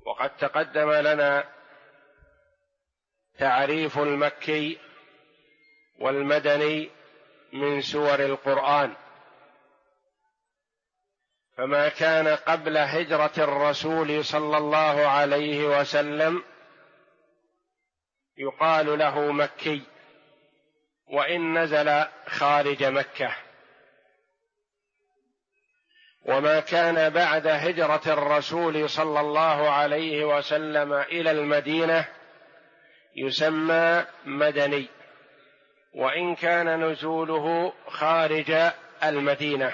وقد تقدم لنا تعريف المكي والمدني من سور القرآن. فما كان قبل هجرة الرسول صلى الله عليه وسلم يقال له مكي، وإن نزل خارج مكة. وما كان بعد هجرة الرسول صلى الله عليه وسلم إلى المدينة يسمى مدني، وإن كان نزوله خارج المدينة،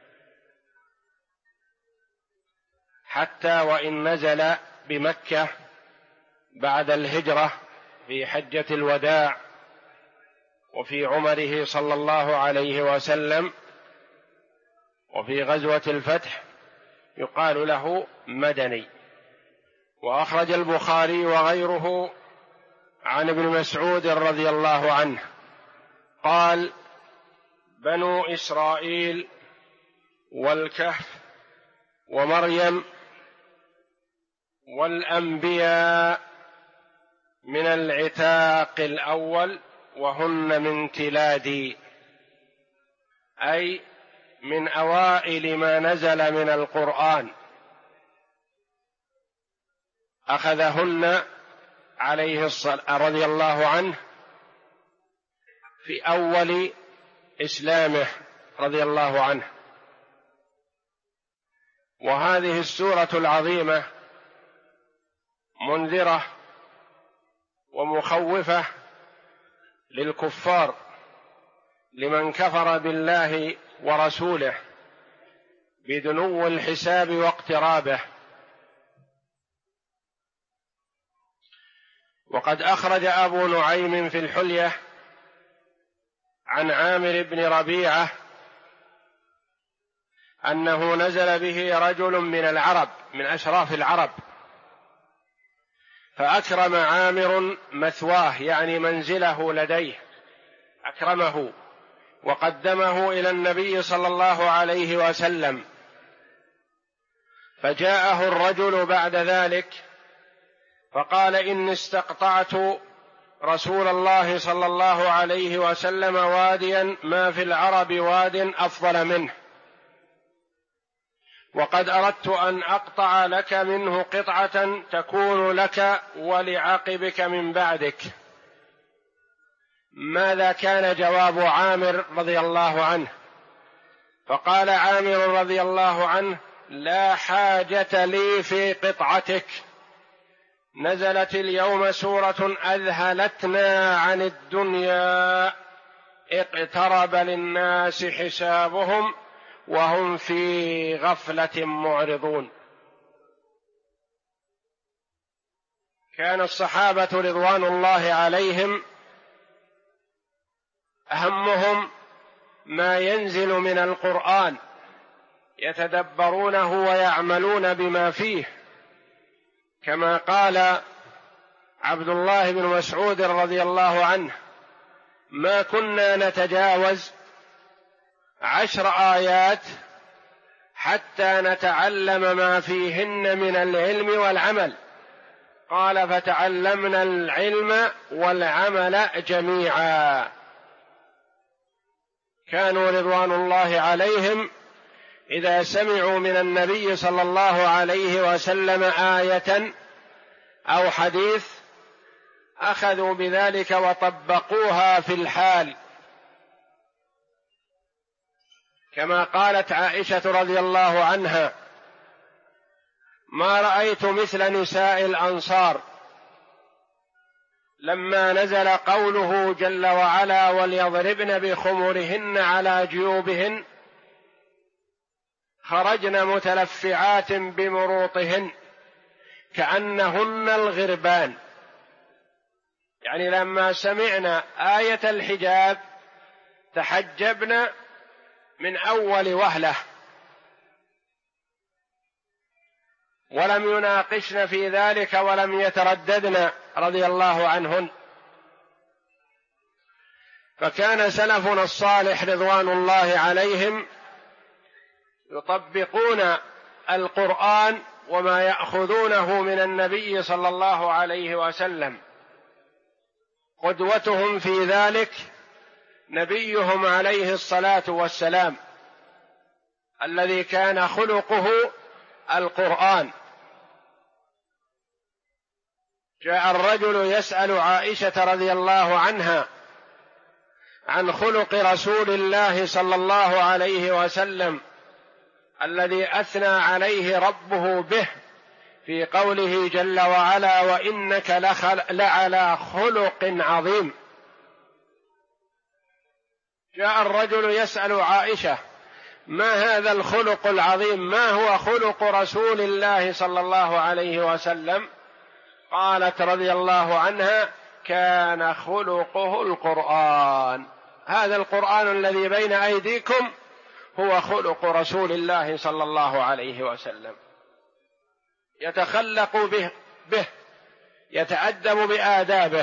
حتى وإن نزل بمكة بعد الهجرة في حجة الوداع وفي عمره صلى الله عليه وسلم وفي غزوة الفتح يقال له مدني. وأخرج البخاري وغيره عن ابن مسعود رضي الله عنه قال: بنو إسرائيل والكهف ومريم والأنبياء من العتاق الأول وهن من تلادي، أي من أوائل ما نزل من القرآن، أخذهن عليه الصلاة رضي الله عنه في أول إسلامه رضي الله عنه. وهذه السورة العظيمة منذرة ومخوفة للكفار، لمن كفر بالله ورسوله بدنو الحساب واقترابه. وقد أخرج أبو نعيم في الحلية عن عامر بن ربيعة أنه نزل به رجل من العرب من أشراف العرب، فأكرم عامر مثواه يعني منزله لديه، أكرمه وقدمه إلى النبي صلى الله عليه وسلم. فجاءه الرجل بعد ذلك فقال: إني استقطعت رسول الله صلى الله عليه وسلم واديا ما في العرب واد أفضل منه، وقد أردت أن أقطع لك منه قطعة تكون لك ولعقبك من بعدك. ماذا كان جواب عامر رضي الله عنه؟ فقال عامر رضي الله عنه: لا حاجة لي في قطعتك، نزلت اليوم سورة أذهلتنا عن الدنيا، اقترب للناس حسابهم وهم في غفلة معرضون. كان الصحابة رضوان الله عليهم أهمهم ما ينزل من القرآن، يتدبرونه ويعملون بما فيه، كما قال عبد الله بن مسعود رضي الله عنه: ما كنا نتجاوز 10 آيات حتى نتعلم ما فيهن من العلم والعمل. قال: فتعلمنا العلم والعمل جميعا. كانوا رضوان الله عليهم إذا سمعوا من النبي صلى الله عليه وسلم آية أو حديث أخذوا بذلك وطبقوها في الحال، كما قالت عائشة رضي الله عنها: ما رأيت مثل نساء الأنصار لما نزل قوله جل وعلا: وليضربن بخمرهن على جيوبهن، خرجن متلفعات بمروطهن كأنهن الغربان. يعني لما سمعنا آية الحجاب تحجبنا من أول وهلة، ولم يناقشن في ذلك ولم يترددن رضي الله عنهن. فكان سلفنا الصالح رضوان الله عليهم يطبقون القرآن وما يأخذونه من النبي صلى الله عليه وسلم. قدوتهم في ذلك نبيهم عليه الصلاة والسلام الذي كان خلقه القرآن. جاء الرجل يسأل عائشة رضي الله عنها عن خلق رسول الله صلى الله عليه وسلم الذي أثنى عليه ربه به في قوله جل وعلا: وإنك لعلى خلق عظيم. جاء الرجل يسأل عائشة: ما هذا الخلق العظيم؟ ما هو خلق رسول الله صلى الله عليه وسلم؟ قالت رضي الله عنها: كان خلقه القرآن. هذا القرآن الذي بين أيديكم هو خلق رسول الله صلى الله عليه وسلم، يتخلق به يتأدب بآدابه.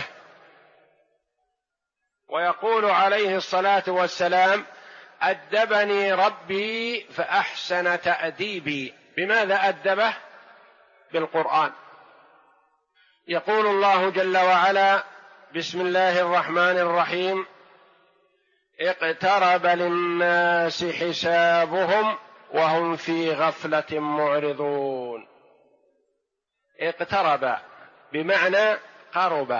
ويقول عليه الصلاة والسلام: أدبني ربي فأحسن تأديبي. بماذا أدبه؟ بالقرآن. يقول الله جل وعلا: بسم الله الرحمن الرحيم: اقترب للناس حسابهم وهم في غفلة معرضون. اقترب بمعنى قرب،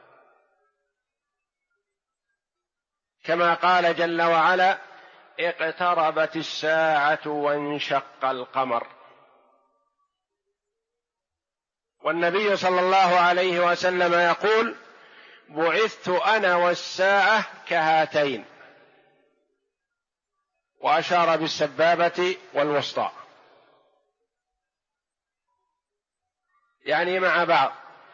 كما قال جل وعلا: اقتربت الساعة وانشق القمر. والنبي صلى الله عليه وسلم يقول: بعثت أنا والساعة كهاتين، وأشار بالسبابة والوسطى، يعني مع بعض،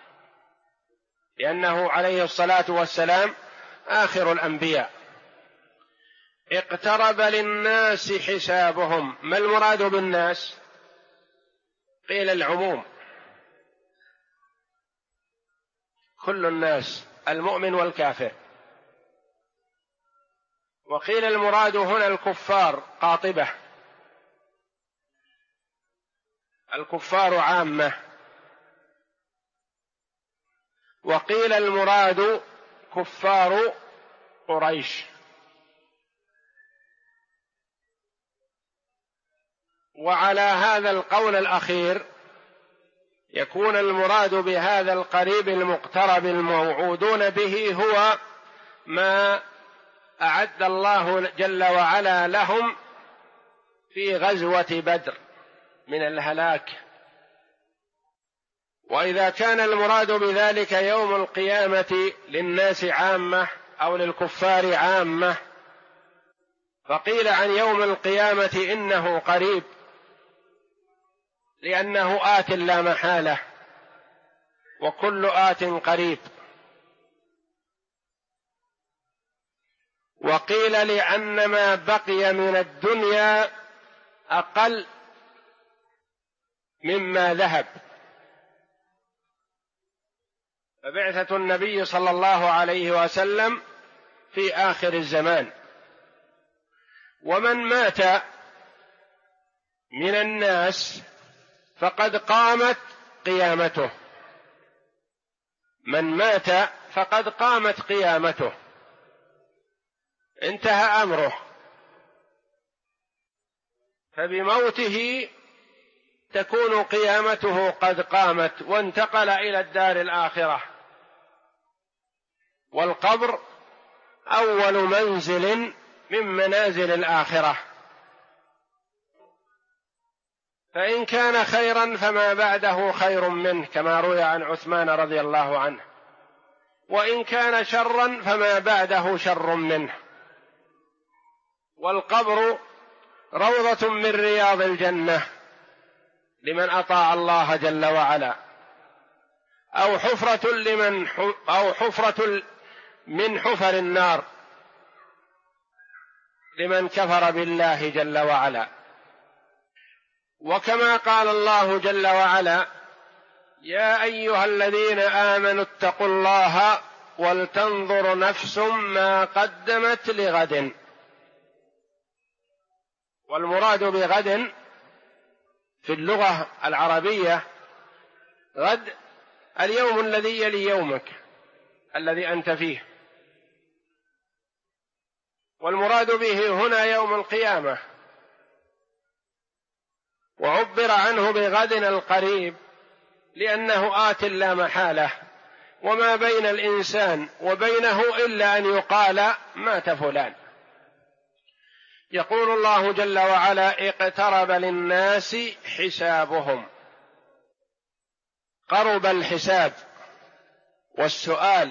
لأنه عليه الصلاة والسلام آخر الأنبياء. اقترب للناس حسابهم. ما المراد بالناس؟ قيل العموم، كل الناس، المؤمن والكافر. وقيل المراد هنا الكفار قاطبة، الكفار عامة. وقيل المراد كفار قريش. وعلى هذا القول الأخير يكون المراد بهذا القريب المقترب الموعودون به هو ما أعد الله جل وعلا لهم في غزوة بدر من الهلاك. وإذا كان المراد بذلك يوم القيامة للناس عامة أو للكفار عامة، فقيل عن يوم القيامة إنه قريب لأنه آت لا محالة، وكل آت قريب. وقيل لأن ما بقي من الدنيا أقل مما ذهب. فبعثة النبي صلى الله عليه وسلم في آخر الزمان. ومن مات من الناس فقد قامت قيامته، من مات فقد قامت قيامته، انتهى أمره، فبموته تكون قيامته قد قامت وانتقل إلى الدار الآخرة. والقبر أول منزل من منازل الآخرة، فإن كان خيرا فما بعده خير منه، كما روي عن عثمان رضي الله عنه، وإن كان شرا فما بعده شر منه. والقبر روضة من رياض الجنة لمن أطاع الله جل وعلا، أو حفرة من حفر النار لمن كفر بالله جل وعلا. وكما قال الله جل وعلا: يا أيها الذين آمنوا اتقوا الله ولتنظر نفس ما قدمت لغد. والمراد بغد في اللغة العربية غد اليوم الذي يلي يومك الذي أنت فيه، والمراد به هنا يوم القيامة، وعبر عنه بغد القريب لأنه آت لا محالة، وما بين الإنسان وبينه إلا أن يقال مات فلان. يقول الله جل وعلا: اقترب للناس حسابهم. قرب الحساب والسؤال،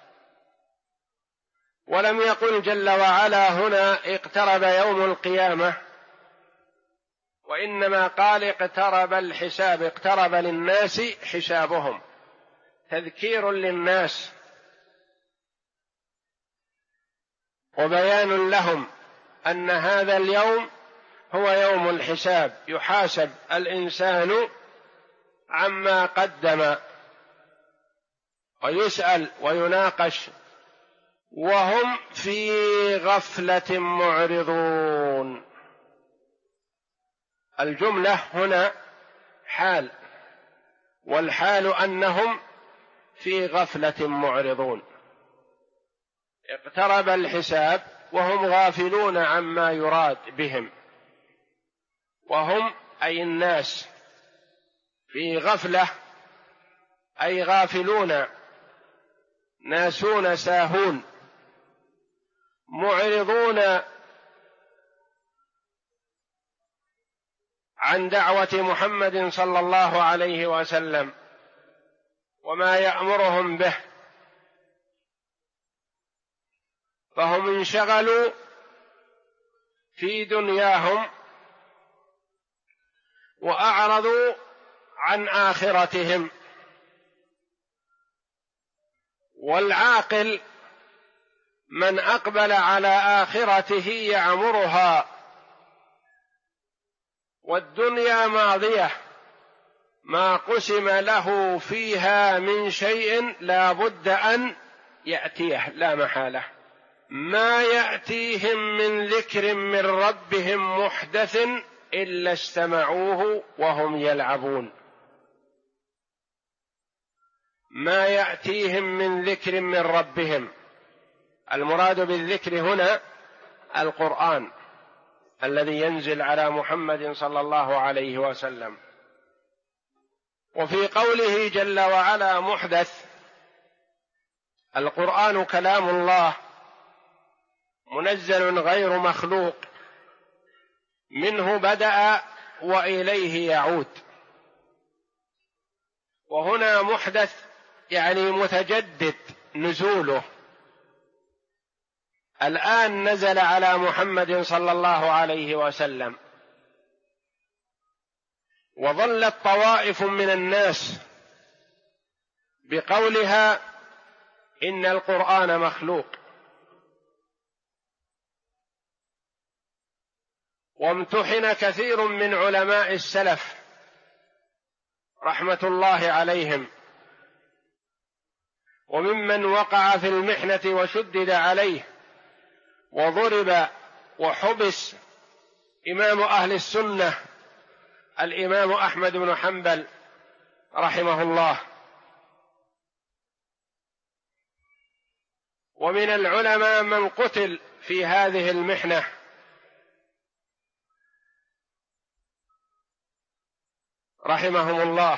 ولم يقل جل وعلا هنا اقترب يوم القيامة، وإنما قال اقترب الحساب، اقترب للناس حسابهم، تذكير للناس وبيان لهم أن هذا اليوم هو يوم الحساب، يحاسب الإنسان عما قدم ويسأل ويناقش، وهم في غفلة معرضون. الجملة هنا حال، والحال أنهم في غفلة معرضون. اقترب الحساب وهم غافلون عما يراد بهم، وهم أي الناس في غفلة، أي غافلون ناسون ساهون معرضون عن دعوة محمد صلى الله عليه وسلم وما يأمرهم به، فهم انشغلوا في دنياهم وأعرضوا عن آخرتهم. والعاقل من أقبل على آخرته يعمرها، والدنيا ماضية ما قسم له فيها من شيء لا بد أن يأتيه لا محالة. ما يأتيهم من ذكر من ربهم محدث إلا استمعوه وهم يلعبون. ما يأتيهم من ذكر من ربهم، المراد بالذكر هنا القرآن الذي ينزل على محمد صلى الله عليه وسلم. وفي قوله جل وعلا محدث، القرآن كلام الله منزل غير مخلوق، منه بدأ وإليه يعود. وهنا محدث يعني متجدد نزوله، الآن نزل على محمد صلى الله عليه وسلم. وظلت طوائف من الناس بقولها إن القرآن مخلوق، وامتحن كثير من علماء السلف رحمة الله عليهم، وممن وقع في المحنة وشدد عليه وضرب وحبس إمام أهل السنة الإمام أحمد بن حنبل رحمه الله. ومن العلماء من قتل في هذه المحنة، رحمهم الله.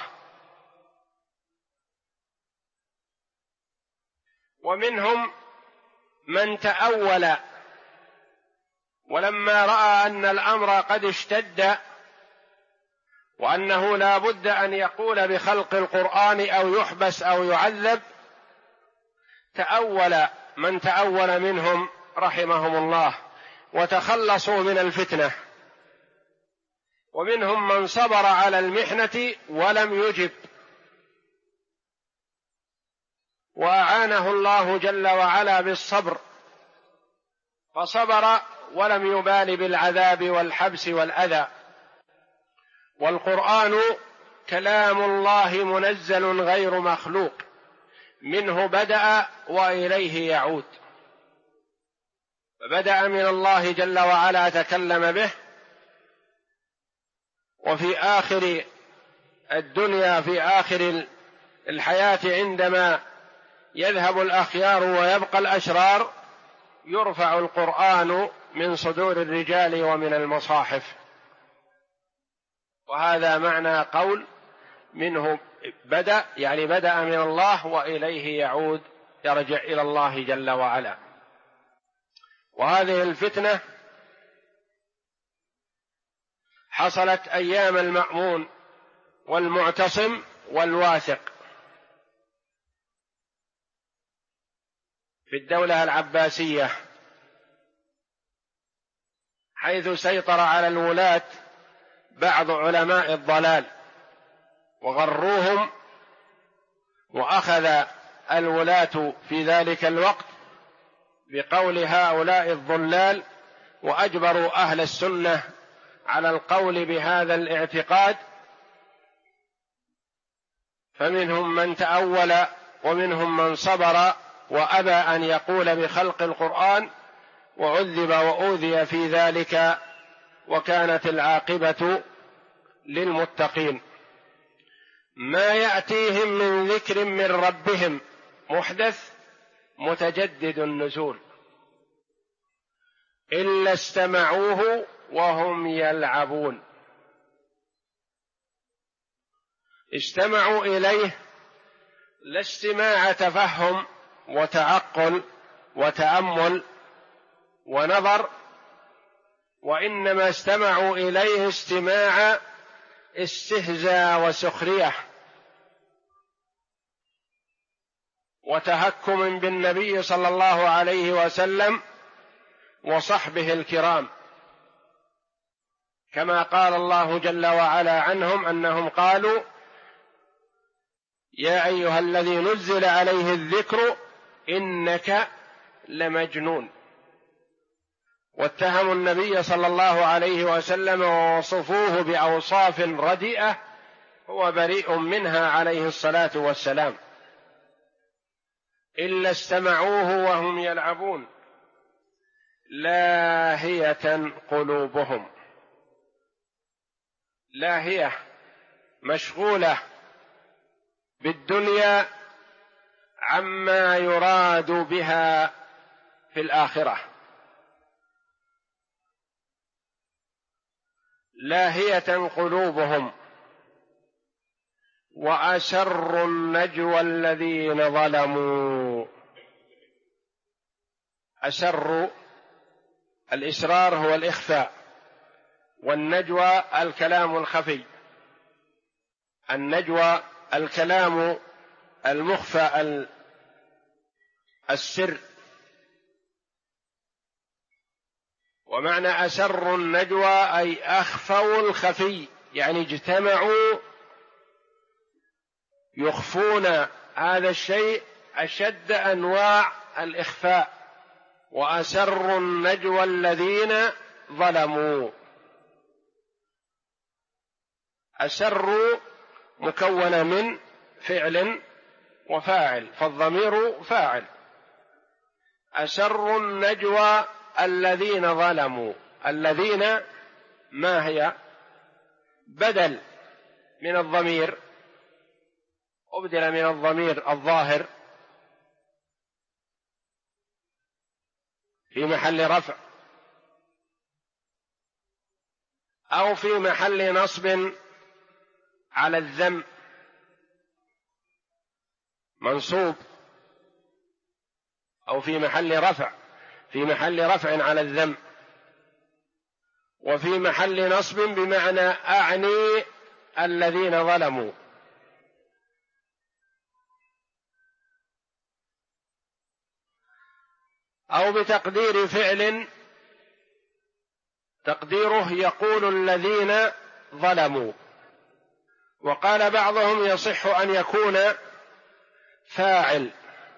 ومنهم من تأول، ولما رأى أن الأمر قد اشتد وأنه لا بد أن يقول بخلق القرآن أو يحبس أو يعذب، تأول من تأول منهم رحمهم الله وتخلصوا من الفتنة. ومنهم من صبر على المحنة ولم يجب، وأعانه الله جل وعلا بالصبر فصبر ولم يبال بالعذاب والحبس والأذى. والقرآن كلام الله منزل غير مخلوق، منه بدأ وإليه يعود. فبدأ من الله جل وعلا تكلم به، وفي آخر الدنيا في آخر الحياة عندما يذهب الأخيار ويبقى الأشرار يرفع القرآن من صدور الرجال ومن المصاحف. وهذا معنى قول منه بدأ، يعني بدأ من الله وإليه يعود، يرجع إلى الله جل وعلا. وهذه الفتنة حصلت أيام المأمون والمعتصم والواثق في الدولة العباسية، حيث سيطر على الولاة بعض علماء الضلال وغروهم، وأخذ الولاة في ذلك الوقت بقول هؤلاء الضلال، وأجبروا أهل السنة على القول بهذا الاعتقاد، فمنهم من تأول ومنهم من صبر وأبى أن يقول بخلق القرآن، وعذب وأوذي في ذلك، وكانت العاقبة للمتقين. ما يأتيهم من ذكر من ربهم محدث متجدد النزول إلا استمعوه وهم يلعبون. استمعوا إليه لا استماع تفهم وتعقل وتأمل ونظر، وإنما استمعوا إليه استماع استهزاء وسخرية وتهكم بالنبي صلى الله عليه وسلم وصحبه الكرام، كما قال الله جل وعلا عنهم أنهم قالوا يا أيها الذي نزل عليه الذكر إنك لمجنون، واتهموا النبي صلى الله عليه وسلم ووصفوه بأوصاف رديئة هو بريء منها عليه الصلاة والسلام. إلا استمعوه وهم يلعبون لاهية قلوبهم، لاهية مشغولة بالدنيا عما يراد بها في الآخرة، لاهية قلوبهم. وأسروا النجوى الذين ظلموا. أسروا، الإسرار هو الإخفاء، والنجوى الكلام الخفي. النجوى الكلام المخفى السر. ومعنى أسروا النجوى أي أخفوا الخفي، يعني اجتمعوا يخفون هذا الشيء أشد أنواع الإخفاء. وأسروا النجوى الذين ظلموا. أسروا مكونة من فعل وفاعل، فالضمير فاعل. أسروا النجوى الذين ظلموا. الذين ما هي؟ بدل من الضمير، أبدل من الضمير الظاهر في محل رفع أو في محل نصب على الذم، منصوب، أو في محل رفع، في محل رفع على الذم، وفي محل نصب بمعنى أعني الذين ظلموا. أو بتقدير فعل تقديره يقول الذين ظلموا. وقال بعضهم يصح أن يكون فاعل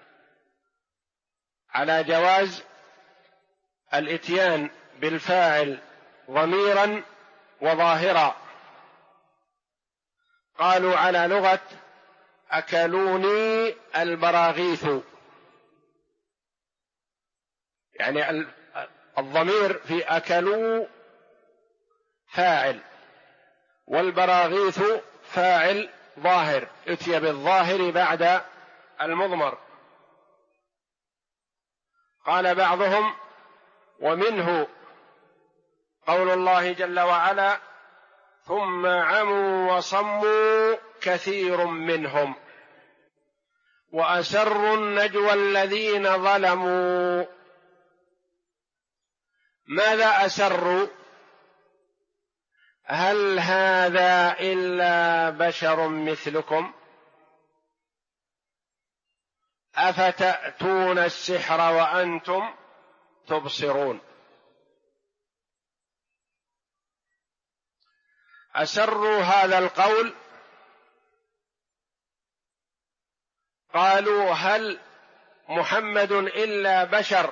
على جواز الإتيان بالفاعل ضميرا وظاهرا. قالوا على لغة أكلوني البراغيث، يعني الضمير في أكلوا فاعل، والبراغيث فاعل ظاهر، اتي بالظاهر بعد المضمر. قال بعضهم: ومنه قول الله جل وعلا: ثم عموا وصموا كثير منهم وأسروا النجوى الذين ظلموا. ماذا أسروا؟ هل هذا إلا بشر مثلكم أفتأتون السحر وأنتم تبصرون. أسروا هذا القول، قالوا: هل محمد إلا بشر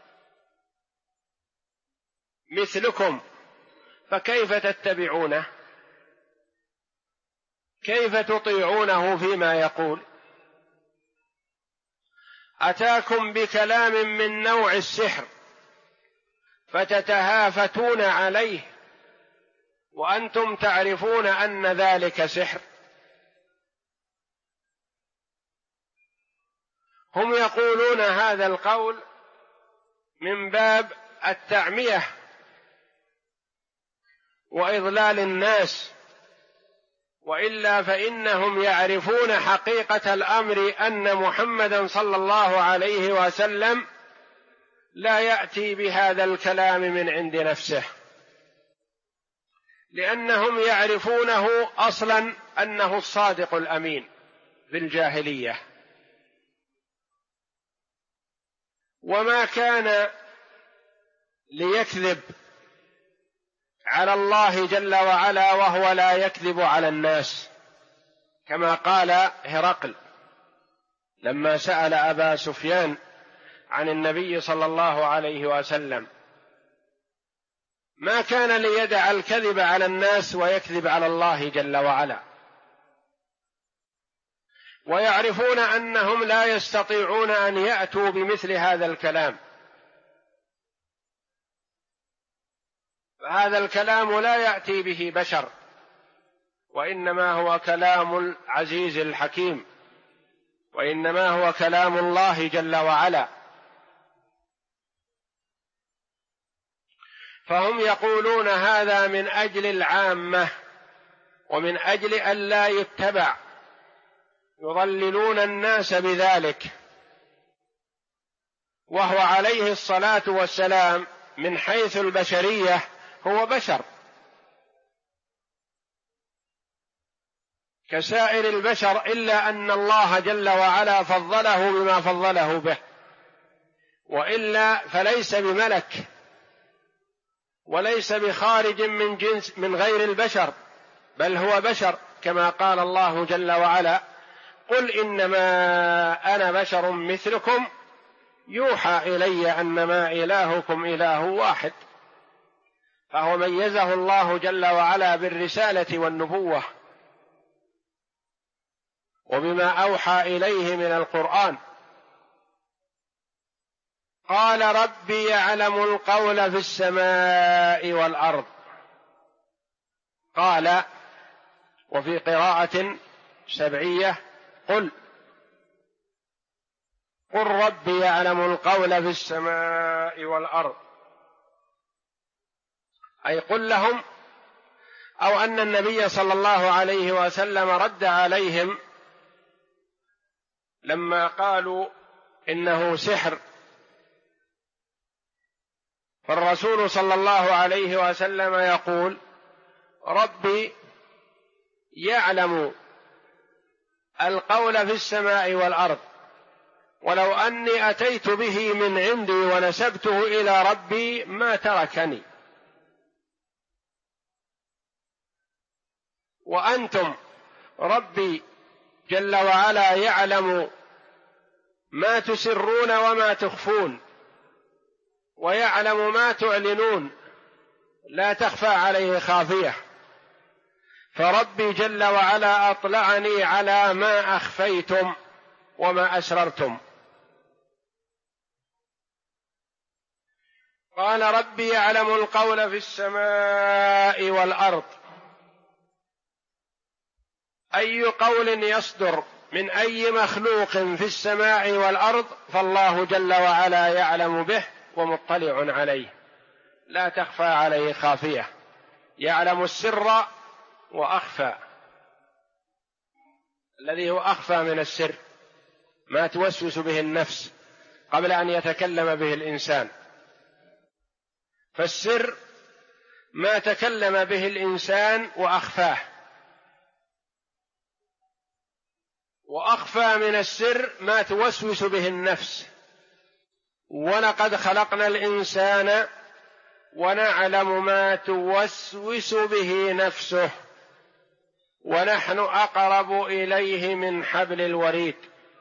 مثلكم فكيف تتبعونه؟ كيف تطيعونه فيما يقول؟ أتاكم بكلام من نوع السحر فتتهافتون عليه وأنتم تعرفون أن ذلك سحر. هم يقولون هذا القول من باب التعمية وإضلال الناس، وإلا فإنهم يعرفون حقيقة الأمر أن محمدا صلى الله عليه وسلم لا يأتي بهذا الكلام من عند نفسه، لأنهم يعرفونه أصلا أنه الصادق الأمين في الجاهلية، وما كان ليكذب على الله جل وعلا وهو لا يكذب على الناس، كما قال هرقل لما سأل أبا سفيان عن النبي صلى الله عليه وسلم: ما كان ليدع الكذب على الناس ويكذب على الله جل وعلا. ويعرفون أنهم لا يستطيعون أن يأتوا بمثل هذا الكلام، فهذا الكلام لا يأتي به بشر، وإنما هو كلام العزيز الحكيم، وإنما هو كلام الله جل وعلا. فهم يقولون هذا من أجل العامة ومن أجل أن لا يتبع، يضللون الناس بذلك، وهو عليه الصلاة والسلام من حيث البشرية هو بشر كسائر البشر، إلا أن الله جل وعلا فضله بما فضله به، وإلا فليس بملك وليس بخارج من جنس من غير البشر، بل هو بشر، كما قال الله جل وعلا: قل إنما أنا بشر مثلكم يوحى إلي أنما إلهكم إله واحد. فهو ميزه الله جل وعلا بالرسالة والنبوة وبما أوحى إليه من القرآن. قال: ربي يعلم القول في السماء والأرض. قال، وفي قراءة سبعية: قل ربي يعلم القول في السماء والأرض، أي قل لهم، أو أن النبي صلى الله عليه وسلم رد عليهم لما قالوا إنه سحر، فالرسول صلى الله عليه وسلم يقول: ربي يعلم القول في السماء والأرض، ولو أني أتيت به من عندي ونسبته إلى ربي ما تركني، وأنتم ربي جل وعلا يعلم ما تسرون وما تخفون، ويعلم ما تعلنون، لا تخفى عليه خافية، فربي جل وعلا أطلعني على ما أخفيتم وما أسررتم. قال: ربي يعلم القول في السماء والأرض. أي قول يصدر من أي مخلوق في السماء والأرض فالله جل وعلا يعلم به ومطلع عليه، لا تخفى عليه خافية، يعلم السر وأخفى، الذي هو أخفى من السر، ما توسوس به النفس قبل أن يتكلم به الإنسان. فالسر ما تكلم به الإنسان وأخفاه، وأخفى من السر ما توسوس به النفس. ولقد خلقنا الإنسان ونعلم ما توسوس به نفسه ونحن أقرب إليه من حبل الوريد.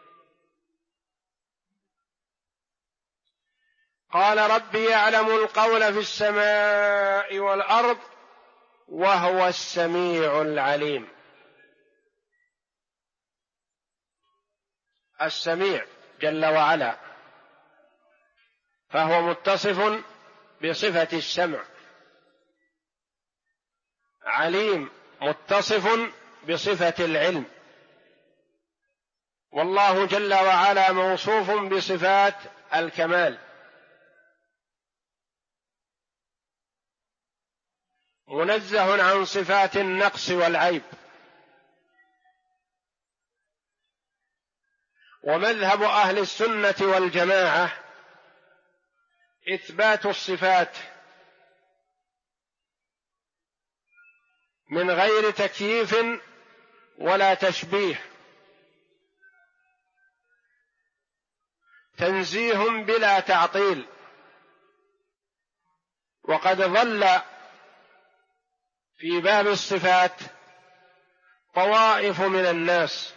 قال ربي يعلم القول في السماء والأرض وهو السميع العليم. السميع جل وعلا فهو متصف بصفة السمع، عليم متصف بصفة العلم، والله جل وعلا موصوف بصفات الكمال، منزه عن صفات النقص والعيب. ومذهب أهل السنة والجماعة إثبات الصفات من غير تكييف ولا تشبيه، تنزيه بلا تعطيل. وقد ضل في باب الصفات طوائف من الناس،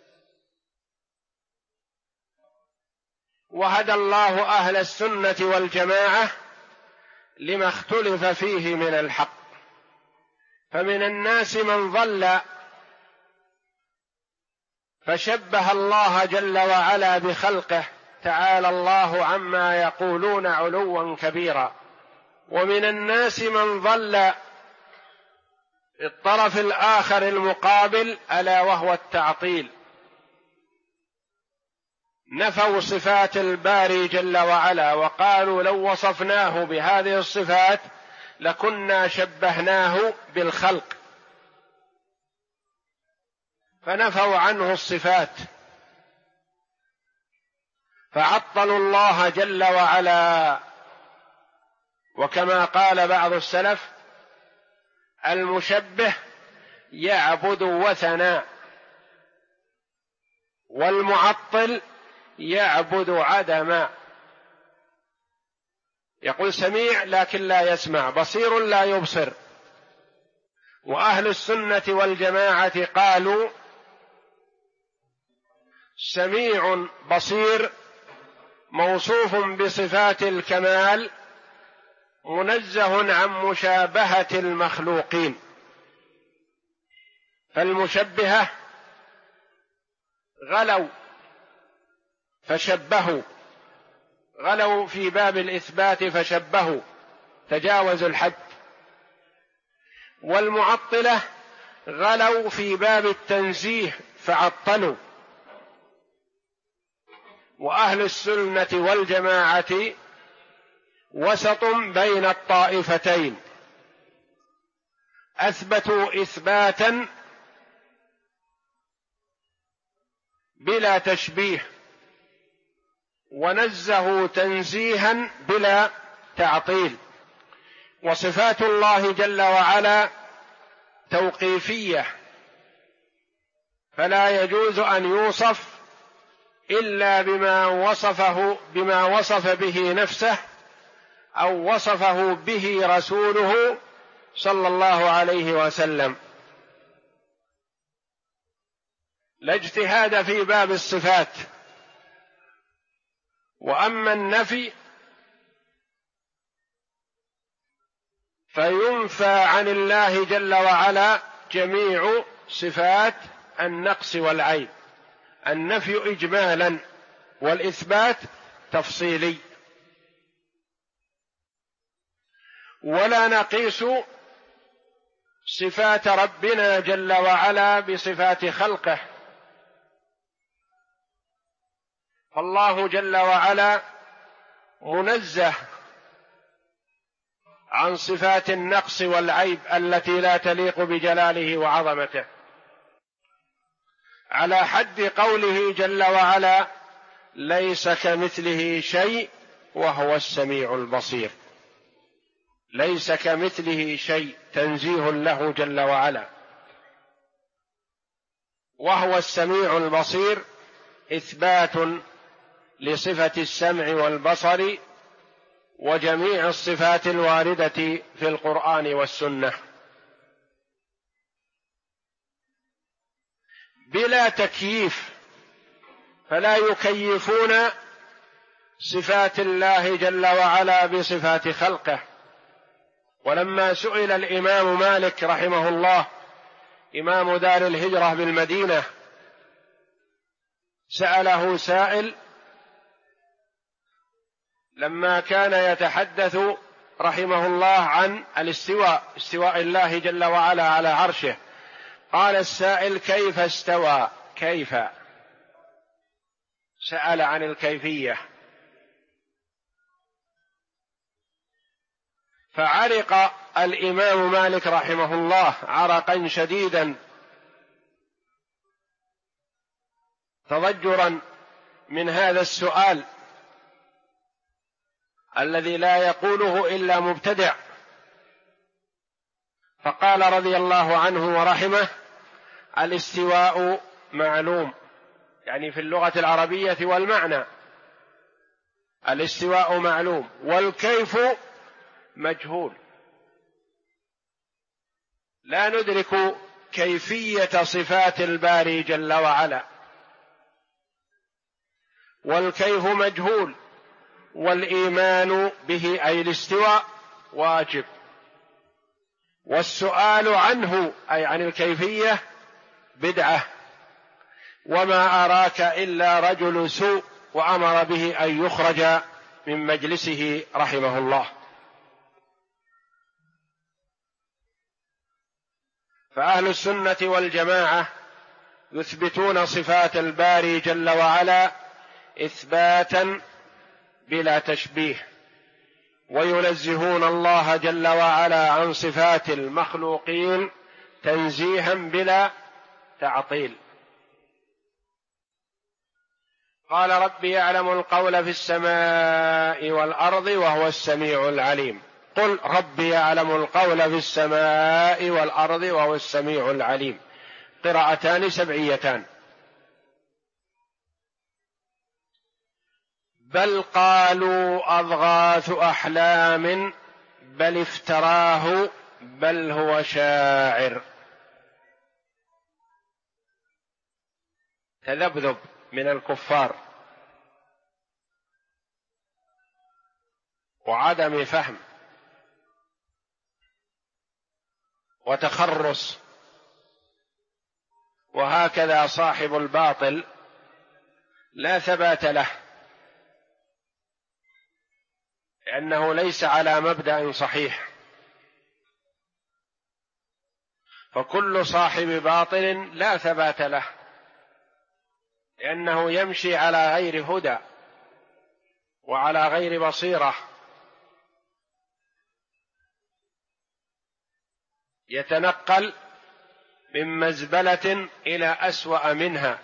وهدى الله أهل السنة والجماعة لما اختلف فيه من الحق. فمن الناس من ضل فشبه الله جل وعلا بخلقه، تعالى الله عما يقولون علوا كبيرا. ومن الناس من ضل الطرف الآخر المقابل، ألا وهو التعطيل، نفوا صفات الباري جل وعلا وقالوا لو وصفناه بهذه الصفات لكنا شبهناه بالخلق، فنفوا عنه الصفات، فعطلوا الله جل وعلا. وكما قال بعض السلف: المشبه يعبد وثنا، والمعطل يعبد عدما. يقول سميع لكن لا يسمع، بصير لا يبصر. وأهل السنة والجماعة قالوا سميع بصير موصوف بصفات الكمال، منزه عن مشابهة المخلوقين. فالمشبهة غلوا فشبهوا، غلوا في باب الإثبات فشبهوا، تجاوزوا الحد. والمعطلة غلوا في باب التنزيه فعطلوا. وأهل السنة والجماعة وسط بين الطائفتين، أثبتوا إثباتا بلا تشبيه، ونزهوا تنزيها بلا تعطيل. وصفات الله جل وعلا توقيفية، فلا يجوز أن يوصف إلا بما وصف به نفسه أو وصفه به رسوله صلى الله عليه وسلم. لا اجتهاد في باب الصفات. وأما النفي فينفى عن الله جل وعلا جميع صفات النقص والعيب، النفي إجمالا والإثبات تفصيلي. ولا نقيس صفات ربنا جل وعلا بصفات خلقه، فالله جل وعلا منزه عن صفات النقص والعيب التي لا تليق بجلاله وعظمته، على حد قوله جل وعلا: ليس كمثله شيء وهو السميع البصير. ليس كمثله شيء تنزيه له جل وعلا، وهو السميع البصير إثبات لصفة السمع والبصر وجميع الصفات الواردة في القرآن والسنة بلا تكييف، فلا يكيفون صفات الله جل وعلا بصفات خلقه. ولما سئل الإمام مالك رحمه الله إمام دار الهجرة بالمدينة، سأله سائل لما كان يتحدث رحمه الله عن الاستواء، استواء الله جل وعلا على عرشه، قال السائل: كيف استوى؟ كيف؟ سأل عن الكيفية، فعرق الإمام مالك رحمه الله عرقا شديدا تضجرا من هذا السؤال الذي لا يقوله إلا مبتدع، فقال رضي الله عنه ورحمه: الاستواء معلوم، يعني في اللغة العربية والمعنى الاستواء معلوم، والكيف مجهول، لا ندرك كيفية صفات الباري جل وعلا، والكيف مجهول، والإيمان به أي الاستواء واجب، والسؤال عنه أي عن الكيفية بدعة، وما أراك إلا رجل سوء، وأمر به أن يخرج من مجلسه رحمه الله. فأهل السنة والجماعة يثبتون صفات الباري جل وعلا إثباتا بلا تشبيه، وينزهون الله جل وعلا عن صفات المخلوقين تنزيها بلا تعطيل. قال: ربي يعلم القول في السماء والأرض وهو السميع العليم. قل: ربي يعلم القول في السماء والأرض وهو السميع العليم. قراءتان سبعيتان. بل قالوا أضغاث أحلام بل افتراه بل هو شاعر. تذبذب من الكفار وعدم فهم وتخرص، وهكذا صاحب الباطل لا ثبات له، لأنه ليس على مبدأ صحيح، فكل صاحب باطل لا ثبات له، لأنه يمشي على غير هدى وعلى غير بصيرة، يتنقل من مزبلة إلى أسوأ منها.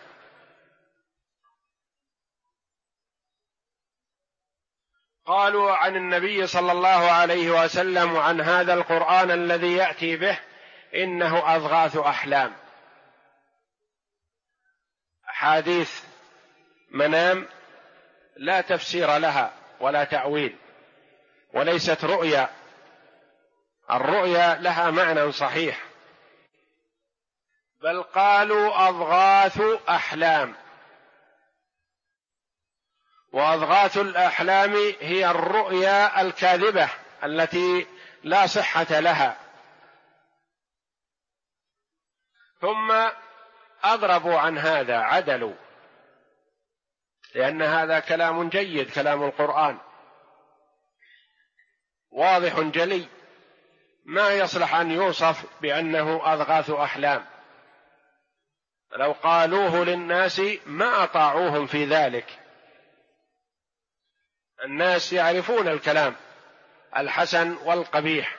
قالوا عن النبي صلى الله عليه وسلم وعن هذا القرآن الذي يأتي به إنه أضغاث أحلام، أحاديث منام لا تفسير لها ولا تأويل، وليست رؤيا، الرؤيا لها معنى صحيح. بل قالوا أضغاث أحلام، وأضغاث الأحلام هي الرؤيا الكاذبة التي لا صحة لها. ثم أضربوا عن هذا، عدلوا، لأن هذا كلام جيد، كلام القرآن واضح جلي ما يصلح أن يوصف بأنه أضغاث أحلام. لو قالوه للناس ما أطاعوهم في ذلك. الناس يعرفون الكلام الحسن والقبيح،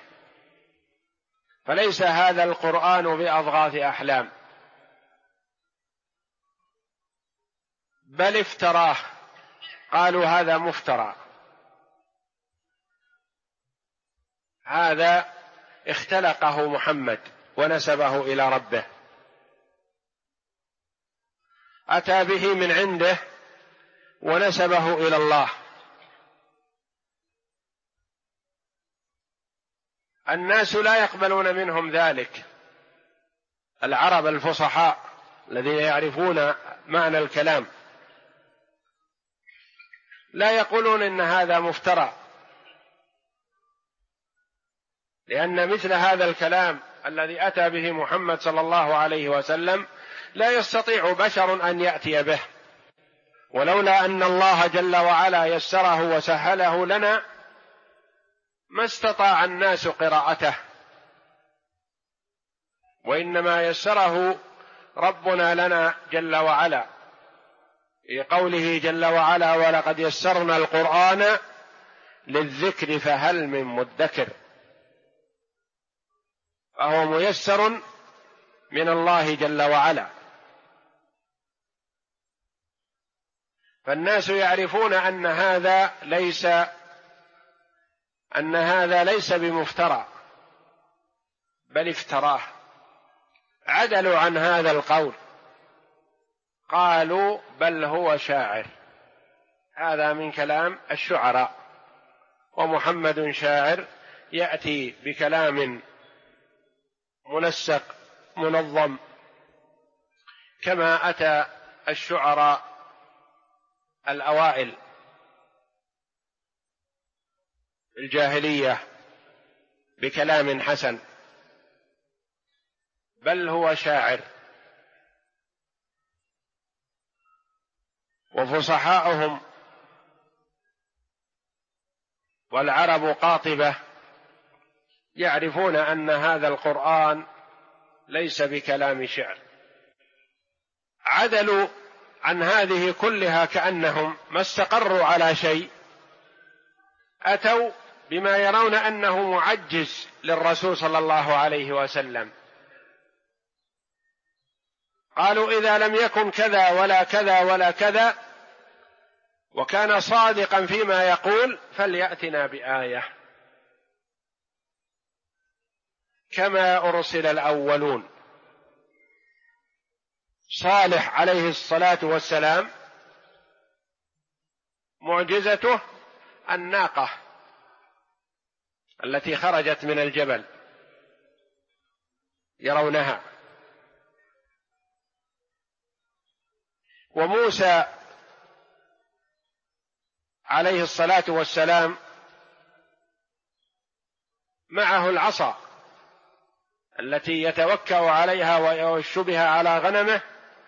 فليس هذا القرآن بأضغاث أحلام، بل افتراه. قالوا هذا مفترى، هذا اختلقه محمد ونسبه إلى ربه، أتى به من عنده ونسبه إلى الله. الناس لا يقبلون منهم ذلك. العرب الفصحاء الذين يعرفون معنى الكلام لا يقولون إن هذا مفترى، لأن مثل هذا الكلام الذي أتى به محمد صلى الله عليه وسلم لا يستطيع بشر أن يأتي به، ولولا أن الله جل وعلا يسره وسهله لنا ما استطاع الناس قراءته، وإنما يسره ربنا لنا جل وعلا في قوله جل وعلا: ولقد يسرنا القرآن للذكر فهل من مدكر. فهو ميسر من الله جل وعلا. فالناس يعرفون أن هذا ليس بمفترى، بل افتراه. عدلوا عن هذا القول، قالوا بل هو شاعر. هذا من كلام الشعراء، ومحمد شاعر يأتي بكلام منسق منظم كما أتى الشعراء الأوائل الجاهلية بكلام حسن، بل هو شاعر. وفصحاؤهم والعرب قاطبة يعرفون أن هذا القرآن ليس بكلام شعر. عدلوا عن هذه كلها كأنهم ما استقروا على شيء، أتوا بما يرون أنه معجز للرسول صلى الله عليه وسلم. قالوا إذا لم يكن كذا ولا كذا ولا كذا وكان صادقا فيما يقول فليأتنا بآية كما أرسل الأولون. صالح عليه الصلاة والسلام معجزته الناقة التي خرجت من الجبل يرونها. وموسى عليه الصلاة والسلام معه العصا التي يتوكأ عليها ويوش بها على غنمه،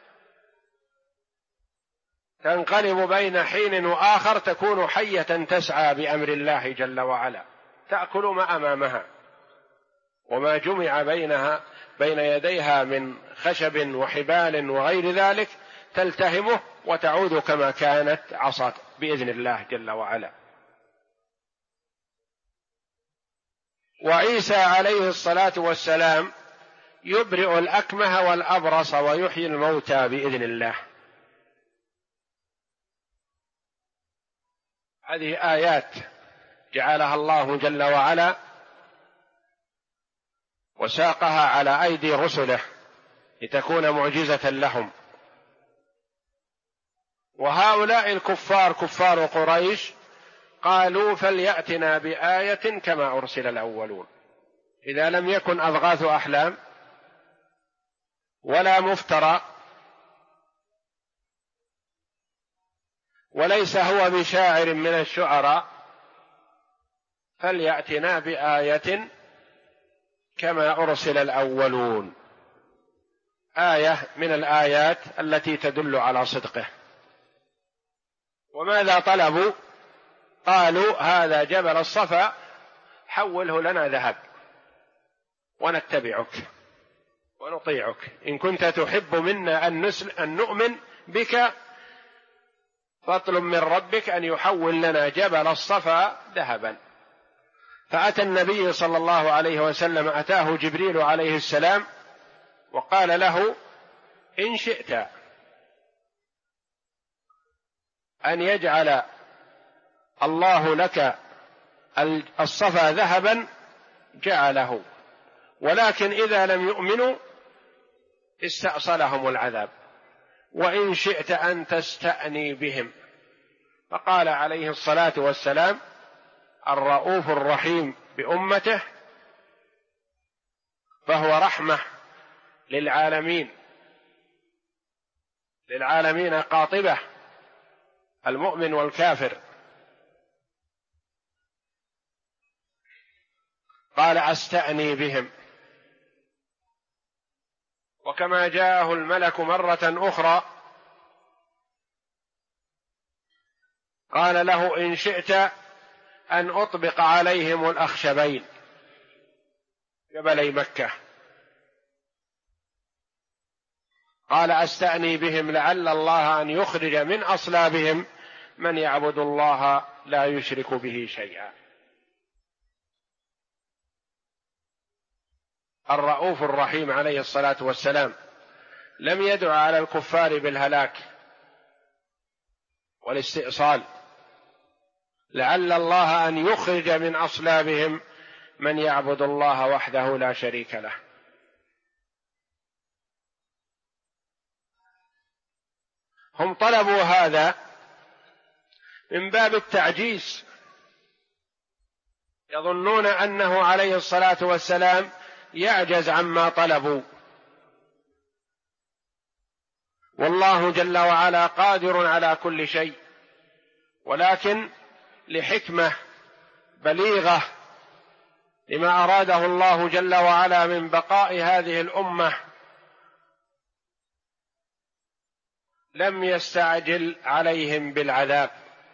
تنقلب بين حين وآخر تكون حية تسعى بأمر الله جل وعلا، تأكل ما أمامها، وما جمع بين يديها من خشب وحبال وغير ذلك تلتهمه وتعود كما كانت عصا بإذن الله جل وعلا. وعيسى عليه الصلاة والسلام يبرئ الأكمه والأبرص ويحيي الموتى بإذن الله. هذه آيات جعلها الله جل وعلا وساقها على أيدي رسله لتكون معجزة لهم. وهؤلاء الكفار كفار قريش قالوا فليأتنا بآية كما أرسل الأولون. إذا لم يكن أضغاث أحلام ولا مفترى وليس هو بشاعر من الشعراء فليأتنا بآية كما أرسل الأولون، آية من الآيات التي تدل على صدقه. وماذا طلبوا؟ قالوا هذا جبل الصفا حوله لنا ذهب. ونتبعك ونطيعك، إن كنت تحب منا أن نؤمن بك فاطلب من ربك أن يحول لنا جبل الصفا ذهبا. فأتى النبي صلى الله عليه وسلم، أتاه جبريل عليه السلام وقال له: إن شئت أن يجعل الله لك الصفا ذهبا جعله، ولكن إذا لم يؤمنوا استأصلهم العذاب، وإن شئت أن تستأني بهم. فقال عليه الصلاة والسلام: الرؤوف الرحيم بأمته، فهو رحمة للعالمين قاطبة، المؤمن والكافر. قال: أستأني بهم. وكما جاءه الملك مرة أخرى قال له: إن شئت أن أطبق عليهم الأخشبين جبلي مكة. قال: أستأني بهم لعل الله أن يخرج من أصلابهم من يعبد الله لا يشرك به شيئا. الرؤوف الرحيم عليه الصلاة والسلام لم يدع على الكفار بالهلاك والاستئصال، لعل الله أن يخرج من أصلابهم من يعبد الله وحده لا شريك له. هم طلبوا هذا من باب التعجيز، يظنون أنه عليه الصلاة والسلام يعجز عما طلبوا، والله جل وعلا قادر على كل شيء، ولكن لحكمة بليغة لما أراده الله جل وعلا من بقاء هذه الأمة لم يستعجل عليهم بالعذاب.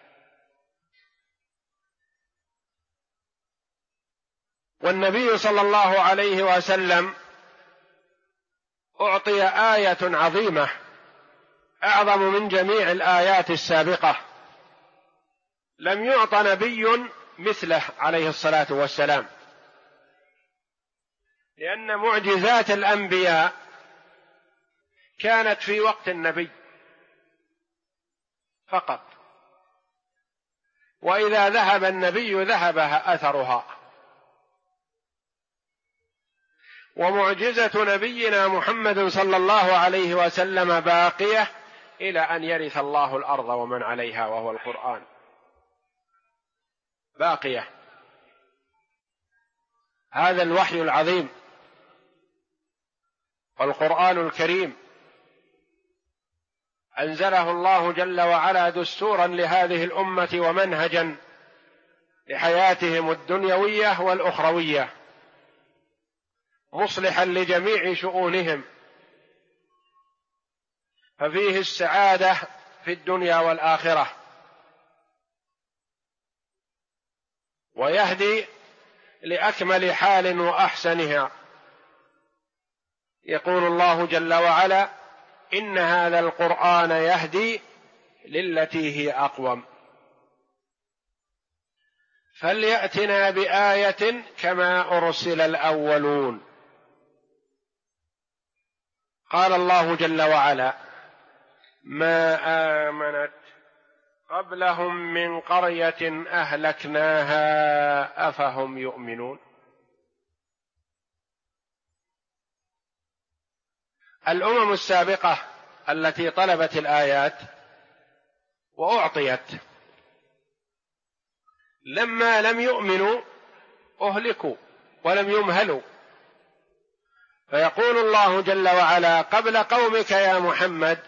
والنبي صلى الله عليه وسلم أعطي آية عظيمة أعظم من جميع الآيات السابقة، لم يعط نبي مثله عليه الصلاة والسلام، لأن معجزات الأنبياء كانت في وقت النبي فقط، وإذا ذهب النبي ذهب أثرها. ومعجزة نبينا محمد صلى الله عليه وسلم باقية إلى أن يرث الله الأرض ومن عليها، وهو القرآن، باقية. هذا الوحي العظيم والقرآن الكريم أنزله الله جل وعلا دستورا لهذه الأمة ومنهجا لحياتهم الدنيوية والأخروية، مصلحا لجميع شؤونهم، ففيه السعادة في الدنيا والآخرة، ويهدي لأكمل حال وأحسنها. يقول الله جل وعلا: إن هذا القرآن يهدي للتي هي أقوم، فليأتنا بآية كما أرسل الأولون. قال الله جل وعلا: ما آمنت قبلهم من قرية أهلكناها أفهم يؤمنون. الأمم السابقة التي طلبت الآيات وأعطيت لما لم يؤمنوا أهلكوا ولم يمهلوا، فيقول الله جل وعلا: قبل قومك يا محمد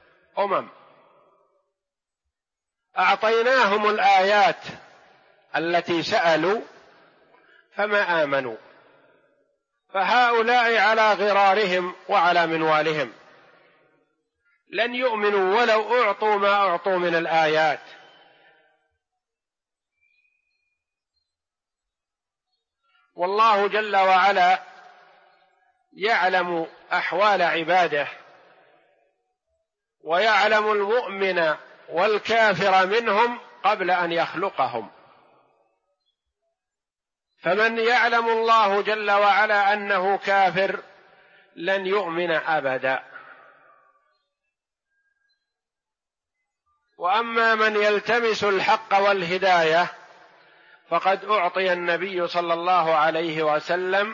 أعطيناهم الآيات التي سألوا فما آمنوا، فهؤلاء على غرارهم وعلى منوالهم لن يؤمنوا ولو أعطوا ما أعطوا من الآيات. والله جل وعلا يعلم أحوال عباده ويعلم المؤمن والكافر منهم قبل أن يخلقهم. فمن يعلم الله جل وعلا أنه كافر لن يؤمن أبدا. وأما من يلتمس الحق والهداية فقد أعطي النبي صلى الله عليه وسلم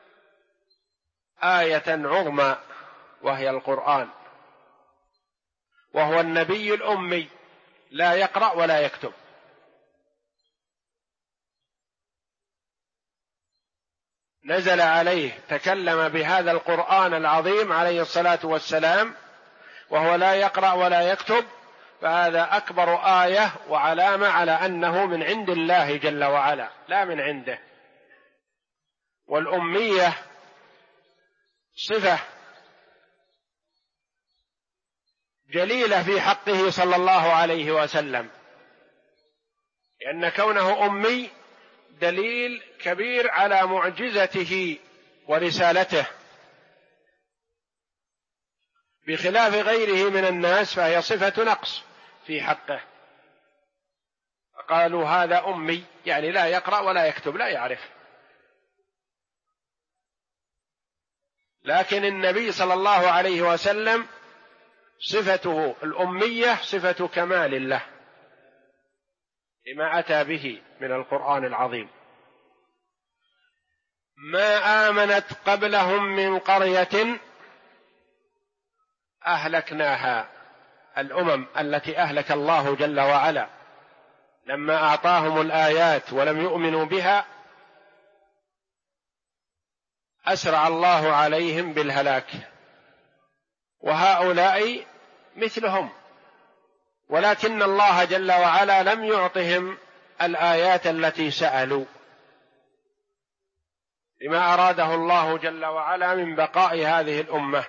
آية عظمى وهي القرآن، وهو النبي الأمي لا يقرأ ولا يكتب، نزل عليه تكلم بهذا القرآن العظيم عليه الصلاة والسلام وهو لا يقرأ ولا يكتب، فهذا أكبر آية وعلامة على أنه من عند الله جل وعلا لا من عنده. والأمية صفة جليلة في حقه صلى الله عليه وسلم، لأن كونه أمي دليل كبير على معجزته ورسالته، بخلاف غيره من الناس فهي صفة نقص في حقه. قالوا هذا أمي يعني لا يقرأ ولا يكتب، لا يعرف. لكن النبي صلى الله عليه وسلم صفته الأمية صفة كمال له لما أتى به من القرآن العظيم. ما آمنت قبلهم من قرية أهلكناها، الأمم التي أهلك الله جل وعلا لما أعطاهم الآيات ولم يؤمنوا بها أسرع الله عليهم بالهلاك، وهؤلاء مثلهم، ولكن الله جل وعلا لم يعطهم الآيات التي سألوا لما أراده الله جل وعلا من بقاء هذه الأمة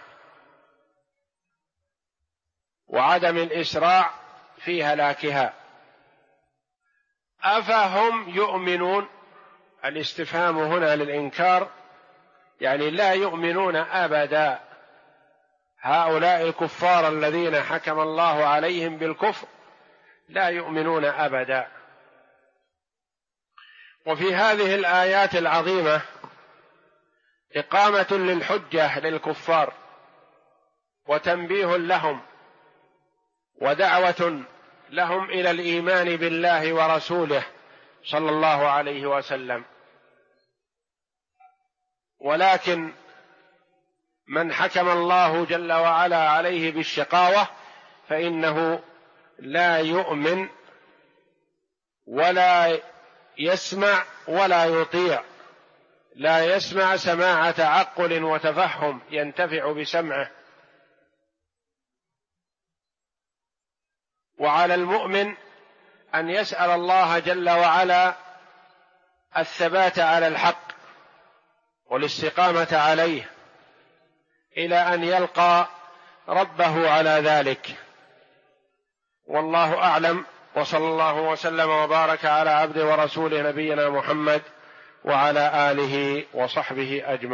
وعدم الإسراع في هلاكها. أفهم يؤمنون؟ الاستفهام هنا للإنكار، يعني لا يؤمنون أبدا. هؤلاء الكفار الذين حكم الله عليهم بالكفر لا يؤمنون أبدا. وفي هذه الآيات العظيمة إقامة للحجة للكفار وتنبيه لهم ودعوة لهم إلى الإيمان بالله ورسوله صلى الله عليه وسلم. ولكن من حكم الله جل وعلا عليه بالشقاوة فإنه لا يؤمن ولا يسمع ولا يطيع، لا يسمع سماع تعقل وتفهم ينتفع بسمعه. وعلى المؤمن أن يسأل الله جل وعلا الثبات على الحق والاستقامة عليه إلى أن يلقى ربه على ذلك. والله أعلم، وصلى الله وسلم وبارك على عبده ورسوله نبينا محمد وعلى آله وصحبه أجمعين.